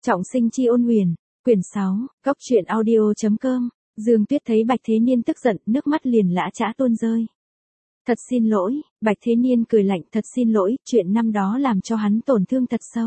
Trọng sinh chi ôn huyền, quyển 6, góc truyện audio.com, Dương Tuyết thấy Bạch Thế Niên tức giận, nước mắt liền lã chã tuôn rơi. Thật xin lỗi, Bạch Thế Niên cười lạnh, thật xin lỗi, chuyện năm đó làm cho hắn tổn thương thật sâu.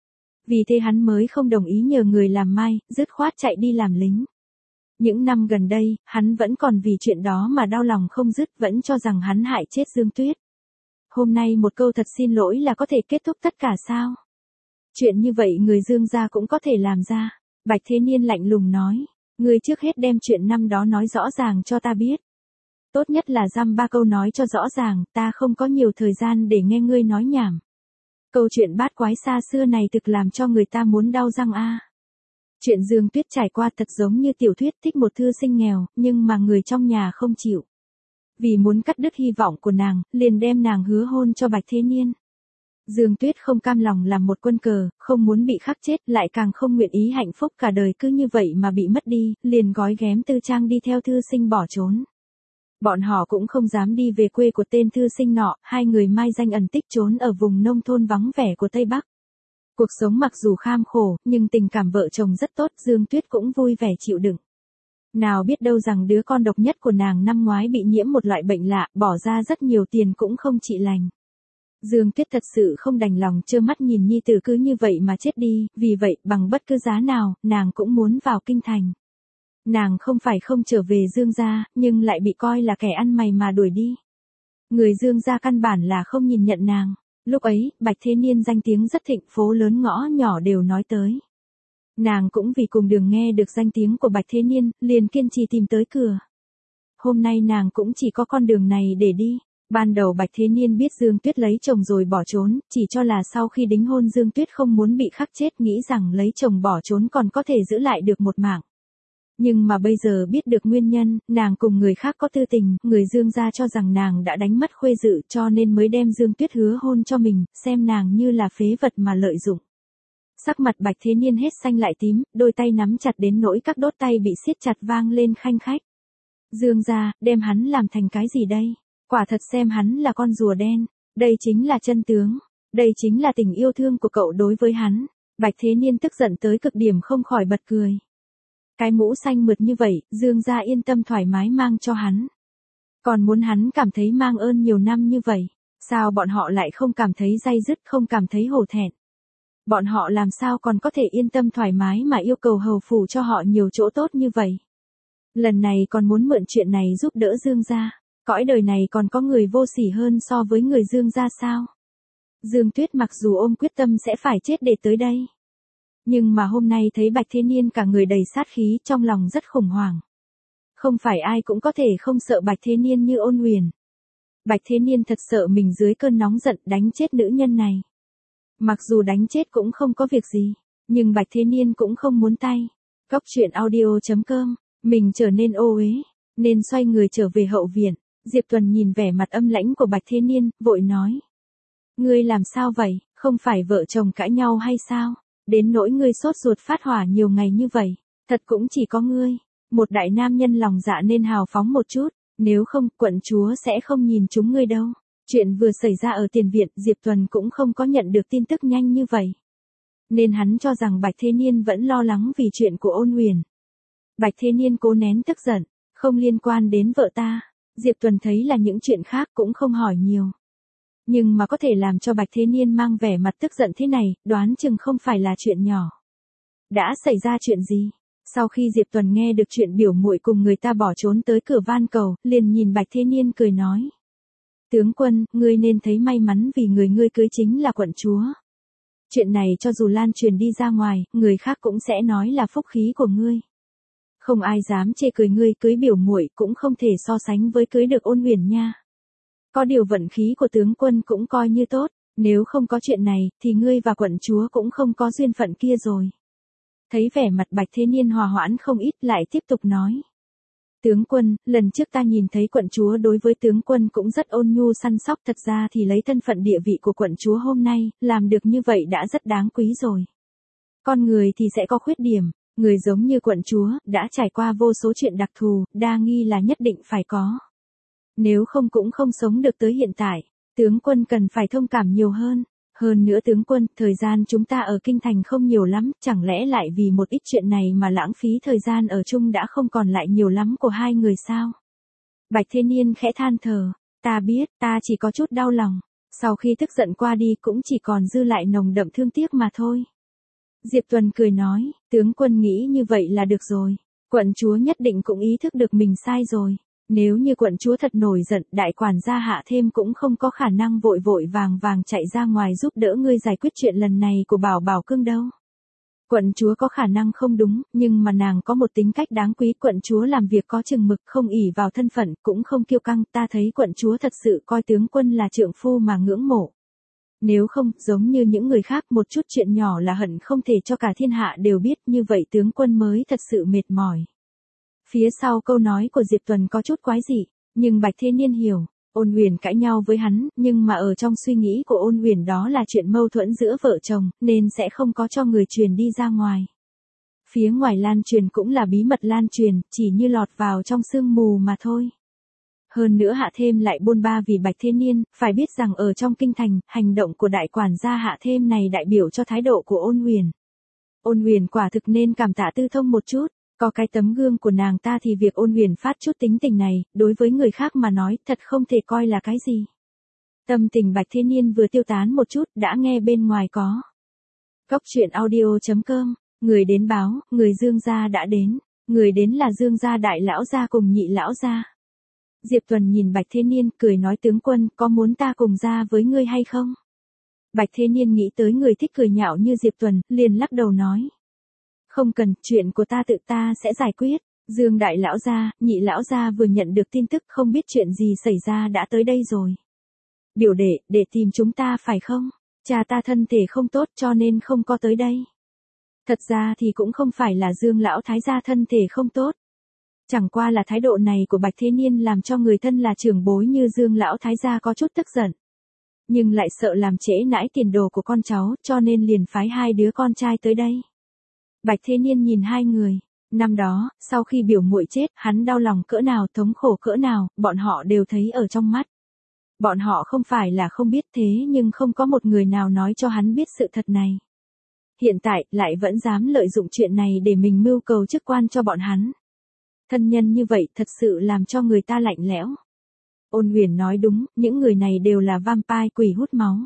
Vì thế hắn mới không đồng ý nhờ người làm mai, dứt khoát chạy đi làm lính. Những năm gần đây, hắn vẫn còn vì chuyện đó mà đau lòng không dứt, vẫn cho rằng hắn hại chết Dương Tuyết. Hôm nay một câu thật xin lỗi là có thể kết thúc tất cả sao? Chuyện như vậy người Dương gia cũng có thể làm ra. Bạch Thế Niên lạnh lùng nói, ngươi trước hết đem chuyện năm đó nói rõ ràng cho ta biết. Tốt nhất là dăm ba câu nói cho rõ ràng, ta không có nhiều thời gian để nghe ngươi nói nhảm. Câu chuyện bát quái xa xưa này thực làm cho người ta muốn đau răng a. Chuyện Dương Tuyết trải qua thật giống như tiểu thuyết thích một thư sinh nghèo, nhưng mà người trong nhà không chịu. Vì muốn cắt đứt hy vọng của nàng, liền đem nàng hứa hôn cho Bạch Thế Niên. Dương Tuyết không cam lòng làm một quân cờ, không muốn bị khắc chết, lại càng không nguyện ý hạnh phúc cả đời cứ như vậy mà bị mất đi, liền gói ghém tư trang đi theo thư sinh bỏ trốn. Bọn họ cũng không dám đi về quê của tên thư sinh nọ, hai người mai danh ẩn tích trốn ở vùng nông thôn vắng vẻ của Tây Bắc. Cuộc sống mặc dù kham khổ, nhưng tình cảm vợ chồng rất tốt, Dương Tuyết cũng vui vẻ chịu đựng. Nào biết đâu rằng đứa con độc nhất của nàng năm ngoái bị nhiễm một loại bệnh lạ, bỏ ra rất nhiều tiền cũng không trị lành. Dương Tuyết thật sự không đành lòng trơ mắt nhìn nhi tử cứ như vậy mà chết đi, vì vậy bằng bất cứ giá nào, nàng cũng muốn vào kinh thành. Nàng không phải không trở về Dương gia, nhưng lại bị coi là kẻ ăn mày mà đuổi đi. Người Dương gia căn bản là không nhìn nhận nàng. Lúc ấy, Bạch Thế Niên danh tiếng rất thịnh, phố lớn ngõ nhỏ đều nói tới. Nàng cũng vì cùng đường nghe được danh tiếng của Bạch Thế Niên, liền kiên trì tìm tới cửa. Hôm nay nàng cũng chỉ có con đường này để đi. Ban đầu Bạch Thế Niên biết Dương Tuyết lấy chồng rồi bỏ trốn, chỉ cho là sau khi đính hôn Dương Tuyết không muốn bị khắc chết, nghĩ rằng lấy chồng bỏ trốn còn có thể giữ lại được một mạng. Nhưng mà bây giờ biết được nguyên nhân, nàng cùng người khác có tư tình, người Dương gia cho rằng nàng đã đánh mất khuê dự cho nên mới đem Dương Tuyết hứa hôn cho mình, xem nàng như là phế vật mà lợi dụng. Sắc mặt Bạch Thế Niên hết xanh lại tím, đôi tay nắm chặt đến nỗi các đốt tay bị siết chặt vang lên khanh khách. Dương gia, đem hắn làm thành cái gì đây? Quả thật xem hắn là con rùa đen. Đây chính là chân tướng. Đây chính là tình yêu thương của cậu đối với hắn. Bạch Thế Niên tức giận tới cực điểm không khỏi bật cười. Cái mũ xanh mượt như vậy, Dương gia yên tâm thoải mái mang cho hắn. Còn muốn hắn cảm thấy mang ơn nhiều năm như vậy. Sao bọn họ lại không cảm thấy day dứt, không cảm thấy hổ thẹn? Bọn họ làm sao còn có thể yên tâm thoải mái mà yêu cầu hầu phủ cho họ nhiều chỗ tốt như vậy? Lần này còn muốn mượn chuyện này giúp đỡ Dương gia. Cõi đời này còn có người vô sỉ hơn so với người Dương gia sao? Dương Tuyết mặc dù ôm quyết tâm sẽ phải chết để tới đây. Nhưng mà hôm nay thấy Bạch Thế Niên cả người đầy sát khí, trong lòng rất khủng hoảng. Không phải ai cũng có thể không sợ Bạch Thế Niên như Ôn Huyền. Bạch Thế Niên thật sợ mình dưới cơn nóng giận đánh chết nữ nhân này. Mặc dù đánh chết cũng không có việc gì, nhưng Bạch Thế Niên cũng không muốn tay. Góc truyện audio.com, mình trở nên ô uế, nên xoay người trở về hậu viện. Diệp Tuần nhìn vẻ mặt âm lãnh của Bạch Thế Niên, vội nói. Ngươi làm sao vậy, không phải vợ chồng cãi nhau hay sao? Đến nỗi ngươi sốt ruột phát hỏa nhiều ngày như vậy, thật cũng chỉ có ngươi. Một đại nam nhân lòng dạ nên hào phóng một chút, nếu không, quận chúa sẽ không nhìn chúng ngươi đâu. Chuyện vừa xảy ra ở tiền viện, Diệp Tuần cũng không có nhận được tin tức nhanh như vậy. Nên hắn cho rằng Bạch Thế Niên vẫn lo lắng vì chuyện của Ôn Huyền. Bạch Thế Niên cố nén tức giận, không liên quan đến vợ ta. Diệp Tuần thấy là những chuyện khác cũng không hỏi nhiều. Nhưng mà có thể làm cho Bạch Thế Niên mang vẻ mặt tức giận thế này, đoán chừng không phải là chuyện nhỏ. Đã xảy ra chuyện gì? Sau khi Diệp Tuần nghe được chuyện biểu muội cùng người ta bỏ trốn tới cửa van cầu, liền nhìn Bạch Thế Niên cười nói. Tướng quân, ngươi nên thấy may mắn vì người ngươi cưới chính là quận chúa. Chuyện này cho dù lan truyền đi ra ngoài, người khác cũng sẽ nói là phúc khí của ngươi. Không ai dám chê cười ngươi cưới biểu muội, cũng không thể so sánh với cưới được Ôn Huyền nha. Có điều vận khí của tướng quân cũng coi như tốt, nếu không có chuyện này, thì ngươi và quận chúa cũng không có duyên phận kia rồi. Thấy vẻ mặt Bạch Thế Niên hòa hoãn không ít, lại tiếp tục nói. Tướng quân, lần trước ta nhìn thấy quận chúa đối với tướng quân cũng rất ôn nhu săn sóc, thật ra thì lấy thân phận địa vị của quận chúa hôm nay, làm được như vậy đã rất đáng quý rồi. Con người thì sẽ có khuyết điểm, người giống như quận chúa, đã trải qua vô số chuyện đặc thù, đa nghi là nhất định phải có. Nếu không cũng không sống được tới hiện tại, tướng quân cần phải thông cảm nhiều hơn. Hơn nữa tướng quân, thời gian chúng ta ở kinh thành không nhiều lắm, chẳng lẽ lại vì một ít chuyện này mà lãng phí thời gian ở chung đã không còn lại nhiều lắm của hai người sao? Bạch Thế Niên khẽ than thở, ta biết, ta chỉ có chút đau lòng, sau khi tức giận qua đi cũng chỉ còn dư lại nồng đậm thương tiếc mà thôi. Diệp Tuần cười nói, tướng quân nghĩ như vậy là được rồi, quận chúa nhất định cũng ý thức được mình sai rồi. Nếu như quận chúa thật nổi giận, đại quản gia Hạ Thêm cũng không có khả năng vội vội vàng vàng chạy ra ngoài giúp đỡ ngươi giải quyết chuyện lần này của Bảo Bảo Cương đâu. Quận chúa có khả năng không đúng, nhưng mà nàng có một tính cách đáng quý, quận chúa làm việc có chừng mực, không ỷ vào thân phận, cũng không kiêu căng, ta thấy quận chúa thật sự coi tướng quân là trượng phu mà ngưỡng mộ. Nếu không, giống như những người khác, một chút chuyện nhỏ là hận không thể cho cả thiên hạ đều biết, như vậy tướng quân mới thật sự mệt mỏi. Phía sau câu nói của Diệp Tuần có chút quái dị, nhưng Bạch Thế Niên hiểu, Ôn Uyển cãi nhau với hắn, nhưng mà ở trong suy nghĩ của Ôn Uyển đó là chuyện mâu thuẫn giữa vợ chồng, nên sẽ không có cho người truyền đi ra ngoài. Phía ngoài lan truyền cũng là bí mật lan truyền, chỉ như lọt vào trong sương mù mà thôi. Hơn nữa Hạ Thêm lại bôn ba vì Bạch Thế Niên, phải biết rằng ở trong kinh thành, hành động của đại quản gia Hạ Thêm này đại biểu cho thái độ của Ôn Uyển. Ôn Uyển quả thực nên cảm tạ Tư Thông một chút. Có cái tấm gương của nàng ta thì việc Ôn Uyển phát chút tính tình này, đối với người khác mà nói, thật không thể coi là cái gì. Tâm tình Bạch Thế Niên vừa tiêu tán một chút, đã nghe bên ngoài có. Góc truyện audio.com, người đến báo, người Dương gia đã đến, người đến là Dương gia đại lão gia cùng nhị lão gia. Diệp Tuần nhìn Bạch Thế Niên, cười nói tướng quân, có muốn ta cùng ra với ngươi hay không? Bạch Thế Niên nghĩ tới người thích cười nhạo như Diệp Tuần, liền lắc đầu nói. Không cần, chuyện của ta tự ta sẽ giải quyết. Dương đại lão gia, nhị lão gia vừa nhận được tin tức không biết chuyện gì xảy ra đã tới đây rồi. Biểu đệ, để tìm chúng ta phải không? Cha ta thân thể không tốt cho nên không có tới đây. Thật ra thì cũng không phải là Dương lão thái gia thân thể không tốt. Chẳng qua là thái độ này của Bạch Thế Niên làm cho người thân là trưởng bối như Dương lão thái gia có chút tức giận. Nhưng lại sợ làm trễ nãi tiền đồ của con cháu cho nên liền phái hai đứa con trai tới đây. Bạch Thế Niên nhìn hai người, năm đó, sau khi biểu muội chết, hắn đau lòng cỡ nào, thống khổ cỡ nào, bọn họ đều thấy ở trong mắt. Bọn họ không phải là không biết thế nhưng không có một người nào nói cho hắn biết sự thật này. Hiện tại, lại vẫn dám lợi dụng chuyện này để mình mưu cầu chức quan cho bọn hắn. Thân nhân như vậy thật sự làm cho người ta lạnh lẽo. Ôn Uyển nói đúng, những người này đều là vampire quỷ hút máu.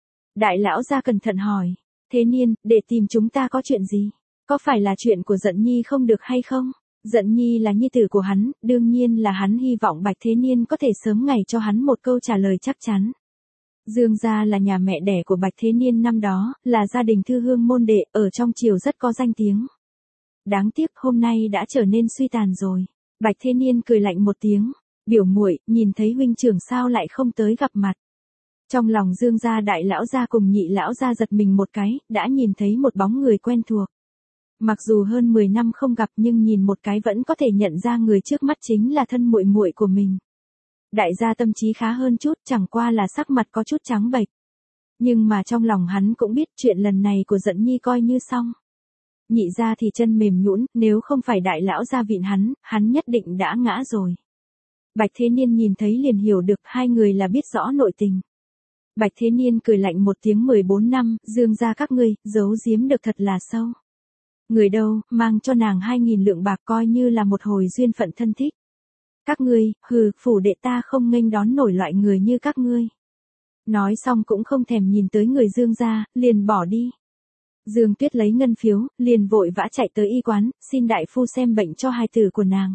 Đại lão gia cẩn thận hỏi, Thế Niên, để tìm chúng ta có chuyện gì? Có phải là chuyện của Dận Nhi không được hay không? Dận Nhi là nhi tử của hắn, đương nhiên là hắn hy vọng Bạch Thế Niên có thể sớm ngày cho hắn một câu trả lời chắc chắn. Dương gia là nhà mẹ đẻ của Bạch Thế Niên năm đó, là gia đình thư hương môn đệ, ở trong triều rất có danh tiếng. Đáng tiếc hôm nay đã trở nên suy tàn rồi. Bạch Thế Niên cười lạnh một tiếng, biểu muội, nhìn thấy huynh trưởng sao lại không tới gặp mặt. Trong lòng Dương gia đại lão gia cùng nhị lão gia giật mình một cái, đã nhìn thấy một bóng người quen thuộc. Mặc dù hơn 10 năm không gặp nhưng nhìn một cái vẫn có thể nhận ra người trước mắt chính là thân muội muội của mình. Đại gia tâm trí khá hơn chút, chẳng qua là sắc mặt có chút trắng bệch. Nhưng mà trong lòng hắn cũng biết chuyện lần này của Dận Nhi coi như xong. Nhị gia thì chân mềm nhũn, nếu không phải đại lão gia vịn hắn nhất định đã ngã rồi. Bạch Thế Niên nhìn thấy liền hiểu được hai người là biết rõ nội tình. Bạch Thế Niên cười lạnh một tiếng 14 năm, Dương gia các ngươi, giấu giếm được thật là sâu. Người đâu, mang cho nàng 2.000 lượng bạc coi như là một hồi duyên phận thân thích. Các ngươi, phủ đệ ta không nghênh đón nổi loại người như các ngươi. Nói xong cũng không thèm nhìn tới người Dương gia, liền bỏ đi. Dương Tuyết lấy ngân phiếu, liền vội vã chạy tới y quán, xin đại phu xem bệnh cho hài tử của nàng.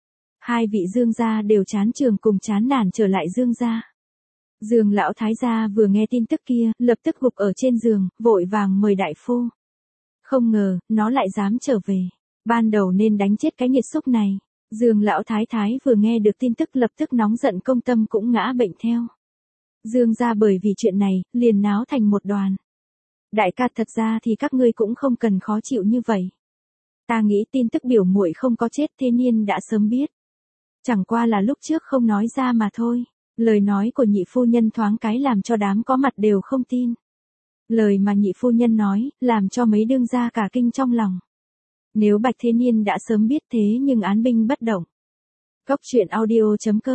Hai vị Dương gia đều chán trường cùng chán nản trở lại Dương gia. Dương lão thái gia vừa nghe tin tức kia, lập tức gục ở trên giường, vội vàng mời đại phu. Không ngờ, nó lại dám trở về. Ban đầu nên đánh chết cái nghiệt xúc này. Dương lão thái thái vừa nghe được tin tức lập tức nóng giận, công tâm cũng ngã bệnh theo. Dương gia bởi vì chuyện này, liền náo thành một đoàn. Đại ca, thật ra thì các ngươi cũng không cần khó chịu như vậy. Ta nghĩ tin tức biểu muội không có chết Thế Niên đã sớm biết. Chẳng qua là lúc trước không nói ra mà thôi. Lời nói của nhị phu nhân thoáng cái làm cho đám có mặt đều không tin. Lời mà nhị phu nhân nói, làm cho mấy đương gia cả kinh trong lòng. Nếu Bạch Thế Niên đã sớm biết thế nhưng án binh bất động. Góc truyện audio.com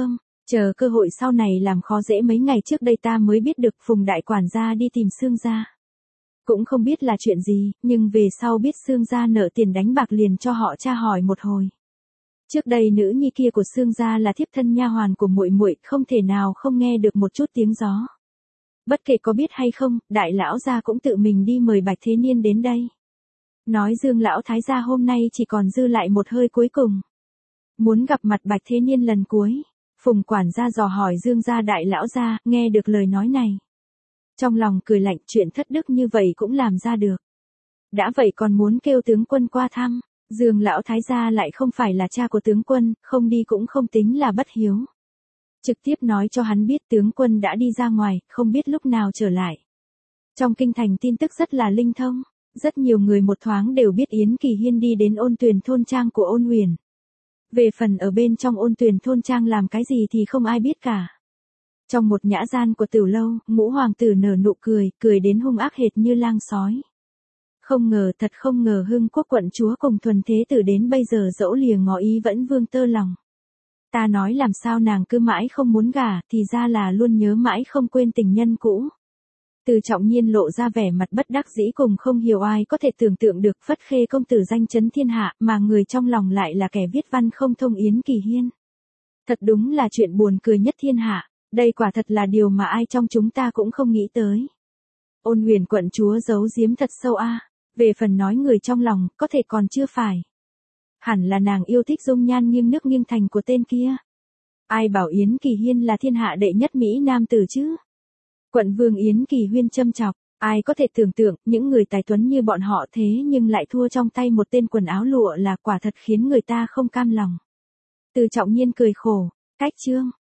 Chờ cơ hội sau này làm khó dễ, mấy ngày trước đây ta mới biết được Phùng đại quản gia đi tìm Sương gia. Cũng không biết là chuyện gì, nhưng về sau biết Sương gia nợ tiền đánh bạc liền cho họ tra hỏi một hồi. Trước đây nữ nhi kia của Sương gia là thiếp thân nha hoàn của muội muội, không thể nào không nghe được một chút tiếng gió. Bất kể có biết hay không, đại lão gia cũng tự mình đi mời Bạch Thế Niên đến đây. Nói Dương lão thái gia hôm nay chỉ còn dư lại một hơi cuối cùng. Muốn gặp mặt Bạch Thế Niên lần cuối. Phùng quản gia dò hỏi Dương gia đại lão gia, nghe được lời nói này. Trong lòng cười lạnh, chuyện thất đức như vậy cũng làm ra được. Đã vậy còn muốn kêu tướng quân qua thăm. Dương lão thái gia lại không phải là cha của tướng quân, không đi cũng không tính là bất hiếu. Trực tiếp nói cho hắn biết tướng quân đã đi ra ngoài, không biết lúc nào trở lại. Trong kinh thành tin tức rất là linh thông, rất nhiều người một thoáng đều biết Yến Kỳ Hiên đi đến Ôn Tuyền thôn trang của Ôn Uyển. Về phần ở bên trong Ôn Tuyền thôn trang làm cái gì thì không ai biết cả. Trong một nhã gian của Tử lâu, Ngũ hoàng tử nở nụ cười, cười đến hung ác hệt như lang sói. Không ngờ, thật không ngờ Hưng Quốc quận chúa cùng Thuần Thế Tử đến bây giờ dẫu lìa ngỏ ý vẫn vương tơ lòng. Ta nói làm sao nàng cứ mãi không muốn gả, thì ra là luôn nhớ mãi không quên tình nhân cũ. Từ Trọng Nhiên lộ ra vẻ mặt bất đắc dĩ cùng không hiểu ai có thể tưởng tượng được Phất Khê công tử danh chấn thiên hạ mà người trong lòng lại là kẻ viết văn không thông Yến Kỳ Hiên. Thật đúng là chuyện buồn cười nhất thiên hạ, đây quả thật là điều mà ai trong chúng ta cũng không nghĩ tới. Ôn Huyền quận chúa giấu giếm thật sâu a. Về phần nói người trong lòng, có thể còn chưa phải. Hẳn là nàng yêu thích dung nhan nghiêng nước nghiêng thành của tên kia. Ai bảo Yến Kỳ Hiên là thiên hạ đệ nhất Mỹ nam tử chứ? Quận vương Yến Kỳ Huyên châm chọc, ai có thể tưởng tượng những người tài tuấn như bọn họ thế nhưng lại thua trong tay một tên quần áo lụa là quả thật khiến người ta không cam lòng. Từ Trọng Nhiên cười khổ, cách chương.